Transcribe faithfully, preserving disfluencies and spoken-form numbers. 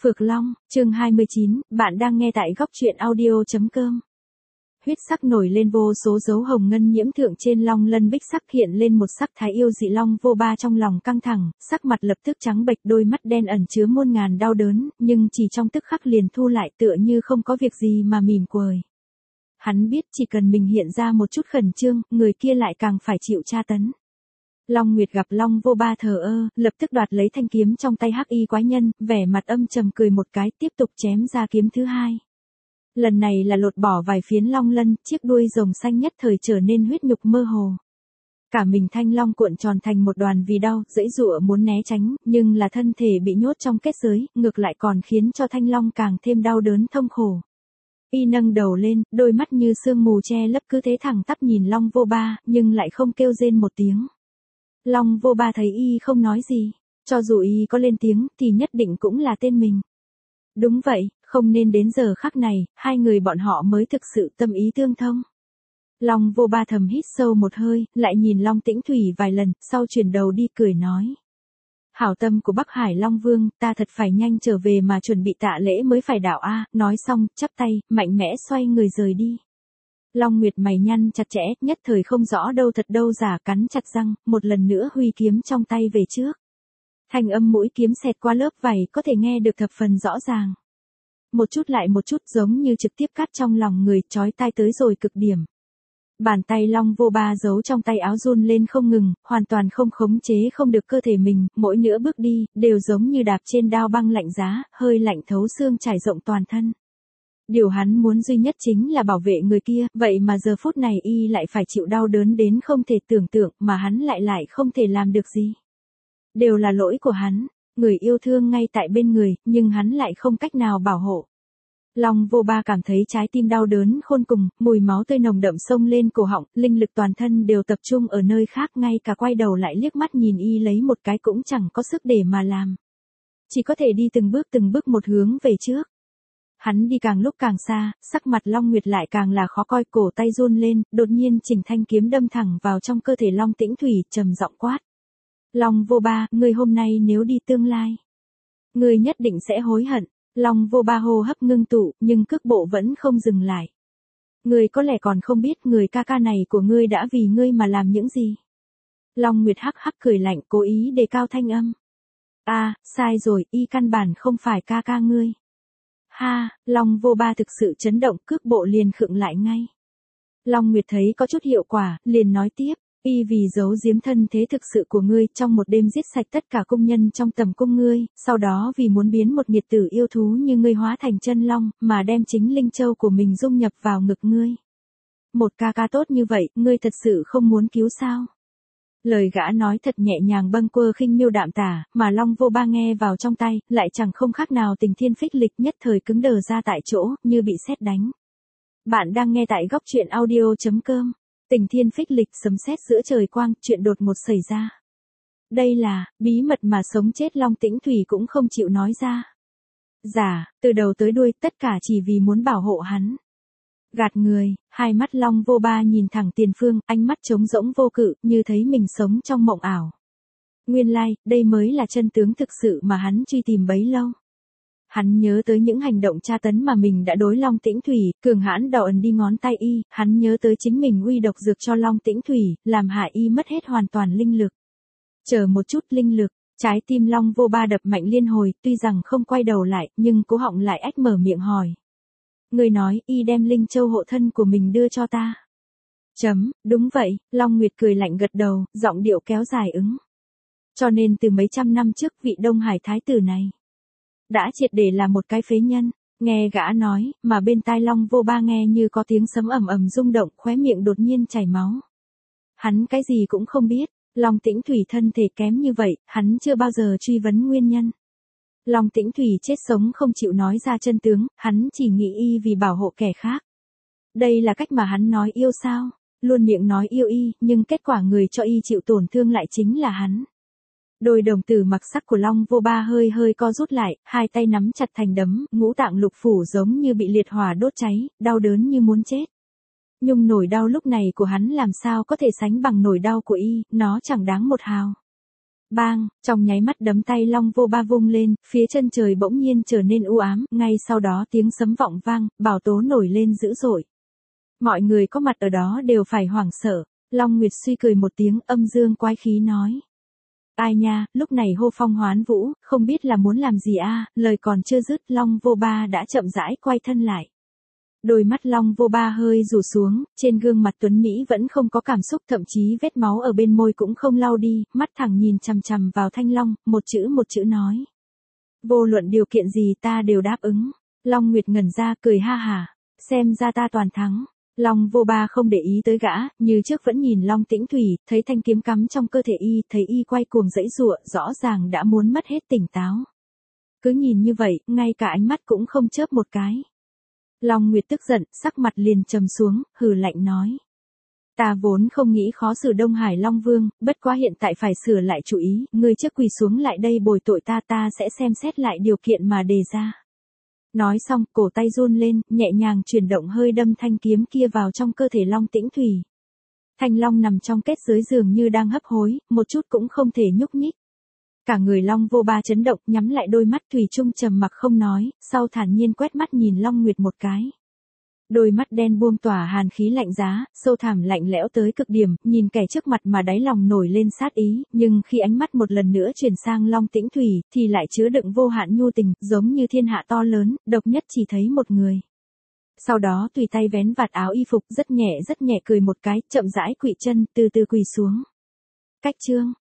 Phược Long, chương hai mươi chín, bạn đang nghe tại góc truyện audio.com. Huyết sắc nổi lên vô số dấu hồng ngân nhiễm thượng trên long lân bích sắc hiện lên một sắc thái yêu dị. Long vô ba trong lòng căng thẳng, sắc mặt lập tức trắng bệch, đôi mắt đen ẩn chứa muôn ngàn đau đớn, nhưng chỉ trong tức khắc liền thu lại tựa như không có việc gì mà mỉm cười. Hắn biết chỉ cần mình hiện ra một chút khẩn trương, người kia lại càng phải chịu tra tấn. Long Nguyệt gặp Long vô ba thờ ơ, lập tức đoạt lấy thanh kiếm trong tay hắc y quái nhân, vẻ mặt âm trầm cười một cái, tiếp tục chém ra kiếm thứ hai. Lần này là lột bỏ vài phiến long lân, chiếc đuôi rồng xanh nhất thời trở nên huyết nhục mơ hồ. Cả mình thanh long cuộn tròn thành một đoàn vì đau, giãy giụa muốn né tránh, nhưng là thân thể bị nhốt trong kết giới, ngược lại còn khiến cho thanh long càng thêm đau đớn thông khổ. Y nâng đầu lên, đôi mắt như sương mù che lấp, cứ thế thẳng tắp nhìn Long vô ba, nhưng lại không kêu rên một tiếng. Long vô ba thấy y không nói gì, cho dù y có lên tiếng thì nhất định cũng là tên mình. Đúng vậy, không nên đến giờ khắc này, hai người bọn họ mới thực sự tâm ý tương thông. Long vô ba thầm hít sâu một hơi, lại nhìn Long Tĩnh Thủy vài lần, sau chuyển đầu đi cười nói. Hảo tâm của Bắc Hải Long Vương, ta thật phải nhanh trở về mà chuẩn bị tạ lễ mới phải đạo a. Nói xong, chắp tay, mạnh mẽ xoay người rời đi. Long Nguyệt mày nhăn chặt chẽ, nhất thời không rõ đâu thật đâu giả, cắn chặt răng, một lần nữa huy kiếm trong tay về trước. Thanh âm mũi kiếm xẹt qua lớp vảy có thể nghe được thập phần rõ ràng. Một chút lại một chút giống như trực tiếp cắt trong lòng người, chói tai tới rồi cực điểm. Bàn tay Long vô ba giấu trong tay áo run lên không ngừng, hoàn toàn không khống chế không được cơ thể mình, mỗi nửa bước đi, đều giống như đạp trên đao băng lạnh giá, hơi lạnh thấu xương trải rộng toàn thân. Điều hắn muốn duy nhất chính là bảo vệ người kia, vậy mà giờ phút này y lại phải chịu đau đớn đến không thể tưởng tượng, mà hắn lại lại không thể làm được gì. Đều là lỗi của hắn, người yêu thương ngay tại bên người, nhưng hắn lại không cách nào bảo hộ. Long vô ba cảm thấy trái tim đau đớn khôn cùng, mùi máu tươi nồng đậm xông lên cổ họng, linh lực toàn thân đều tập trung ở nơi khác, ngay cả quay đầu lại liếc mắt nhìn y lấy một cái cũng chẳng có sức để mà làm. Chỉ có thể đi từng bước từng bước một hướng về trước. Hắn đi càng lúc càng xa, sắc mặt Long Nguyệt lại càng là khó coi, cổ tay run lên, đột nhiên chỉnh thanh kiếm đâm thẳng vào trong cơ thể Long Tĩnh Thủy, trầm giọng quát. Long vô ba, ngươi hôm nay nếu đi tương lai, ngươi nhất định sẽ hối hận. Long vô ba hô hấp ngưng tụ, nhưng cước bộ vẫn không dừng lại. Ngươi có lẽ còn không biết người ca ca này của ngươi đã vì ngươi mà làm những gì. Long Nguyệt hắc hắc cười lạnh, cố ý đề cao thanh âm. A, à, sai rồi, y căn bản không phải ca ca ngươi. Ha, Long vô ba thực sự chấn động, cước bộ liền khựng lại ngay. Long Nguyệt thấy có chút hiệu quả, liền nói tiếp. Y vì giấu giếm thân thế thực sự của ngươi, trong một đêm giết sạch tất cả cung nhân trong tầm cung ngươi, sau đó vì muốn biến một nghiệt tử yêu thú như ngươi hóa thành chân long, mà đem chính linh châu của mình dung nhập vào ngực ngươi. Một ca ca tốt như vậy, ngươi thật sự không muốn cứu sao? Lời gã nói thật nhẹ nhàng bâng quơ khinh miêu đạm tả, mà Long vô ba nghe vào trong tay, lại chẳng không khác nào Tình Thiên Phích Lịch, nhất thời cứng đờ ra tại chỗ, như bị sét đánh. Bạn đang nghe tại góc truyện audio.com. Tình Thiên Phích Lịch, sấm sét giữa trời quang, chuyện đột ngột xảy ra. Đây là bí mật mà sống chết Long Tĩnh Thủy cũng không chịu nói ra. Giả, từ đầu tới đuôi, tất cả chỉ vì muốn bảo hộ hắn. Gạt người, hai mắt Long vô ba nhìn thẳng tiền phương, ánh mắt trống rỗng vô cự, như thấy mình sống trong mộng ảo. Nguyên lai, like, đây mới là chân tướng thực sự mà hắn truy tìm bấy lâu. Hắn nhớ tới những hành động tra tấn mà mình đã đối Long Tĩnh Thủy, cường hãn đào ẩn đi ngón tay y, hắn nhớ tới chính mình uy độc dược cho Long Tĩnh Thủy, làm hại y mất hết hoàn toàn linh lực. Chờ một chút linh lực, trái tim Long vô ba đập mạnh liên hồi, tuy rằng không quay đầu lại, nhưng cố họng lại ách mở miệng hỏi. Người nói, y đem linh châu hộ thân của mình đưa cho ta. Chấm, đúng vậy, Long Nguyệt cười lạnh gật đầu, giọng điệu kéo dài ứng. Cho nên từ mấy trăm năm trước vị Đông Hải thái tử này đã triệt để là một cái phế nhân. Nghe gã nói, mà bên tai Long vô ba nghe như có tiếng sấm ầm ầm rung động, khóe miệng đột nhiên chảy máu. Hắn cái gì cũng không biết, Long Tĩnh Thủy thân thể kém như vậy, hắn chưa bao giờ truy vấn nguyên nhân. Long Tĩnh Thủy chết sống không chịu nói ra chân tướng, hắn chỉ nghĩ y vì bảo hộ kẻ khác. Đây là cách mà hắn nói yêu sao? Luôn miệng nói yêu y, nhưng kết quả người cho y chịu tổn thương lại chính là hắn. Đôi đồng tử mặc sắc của Long vô ba hơi hơi co rút lại, hai tay nắm chặt thành đấm, ngũ tạng lục phủ giống như bị liệt hỏa đốt cháy, đau đớn như muốn chết. Nhưng nỗi đau lúc này của hắn làm sao có thể sánh bằng nỗi đau của y, nó chẳng đáng một hào. Bang, trong nháy mắt đấm tay Long Vô Ba vung lên, phía chân trời bỗng nhiên trở nên u ám, ngay sau đó tiếng sấm vọng vang, bão tố nổi lên dữ dội. Mọi người có mặt ở đó đều phải hoảng sợ. Long Nguyệt suy cười một tiếng, âm dương quái khí nói. Ai nha, lúc này hô phong hoán vũ, không biết là muốn làm gì a? Lời còn chưa dứt, Long Vô Ba đã chậm rãi quay thân lại. Đôi mắt Long Vô Ba hơi rủ xuống, trên gương mặt tuấn Mỹ vẫn không có cảm xúc, thậm chí vết máu ở bên môi cũng không lau đi, mắt thẳng nhìn chằm chằm vào Thanh Long, một chữ một chữ nói. Vô luận điều kiện gì ta đều đáp ứng. Long Nguyệt ngẩn ra cười ha hả, xem ra ta toàn thắng. Long Vô Ba không để ý tới gã, như trước vẫn nhìn Long Tĩnh Thủy, thấy thanh kiếm cắm trong cơ thể y, thấy y quay cuồng giãy giụa, rõ ràng đã muốn mất hết tỉnh táo. Cứ nhìn như vậy, ngay cả ánh mắt cũng không chớp một cái. Long Nguyệt tức giận, sắc mặt liền trầm xuống, hừ lạnh nói. Ta vốn không nghĩ khó xử Đông Hải Long Vương, bất quá hiện tại phải sửa lại chủ ý, ngươi trước quỳ xuống lại đây bồi tội ta, ta sẽ xem xét lại điều kiện mà đề ra. Nói xong, cổ tay run lên, nhẹ nhàng chuyển động hơi đâm thanh kiếm kia vào trong cơ thể Long Tĩnh Thủy. Thanh Long nằm trong kết giới dường như đang hấp hối, một chút cũng không thể nhúc nhích. Cả người Long Vô Ba chấn động, nhắm lại đôi mắt thủy chung trầm mặc không nói, sau thản nhiên quét mắt nhìn Long Nguyệt một cái. Đôi mắt đen buông tỏa hàn khí lạnh giá, sâu thẳm lạnh lẽo tới cực điểm, nhìn kẻ trước mặt mà đáy lòng nổi lên sát ý, nhưng khi ánh mắt một lần nữa chuyển sang Long Tĩnh Thủy, thì lại chứa đựng vô hạn nhu tình, giống như thiên hạ to lớn, độc nhất chỉ thấy một người. Sau đó tùy tay vén vạt áo y phục, rất nhẹ rất nhẹ cười một cái, chậm rãi quỵ chân, từ từ quỳ xuống. Cách chương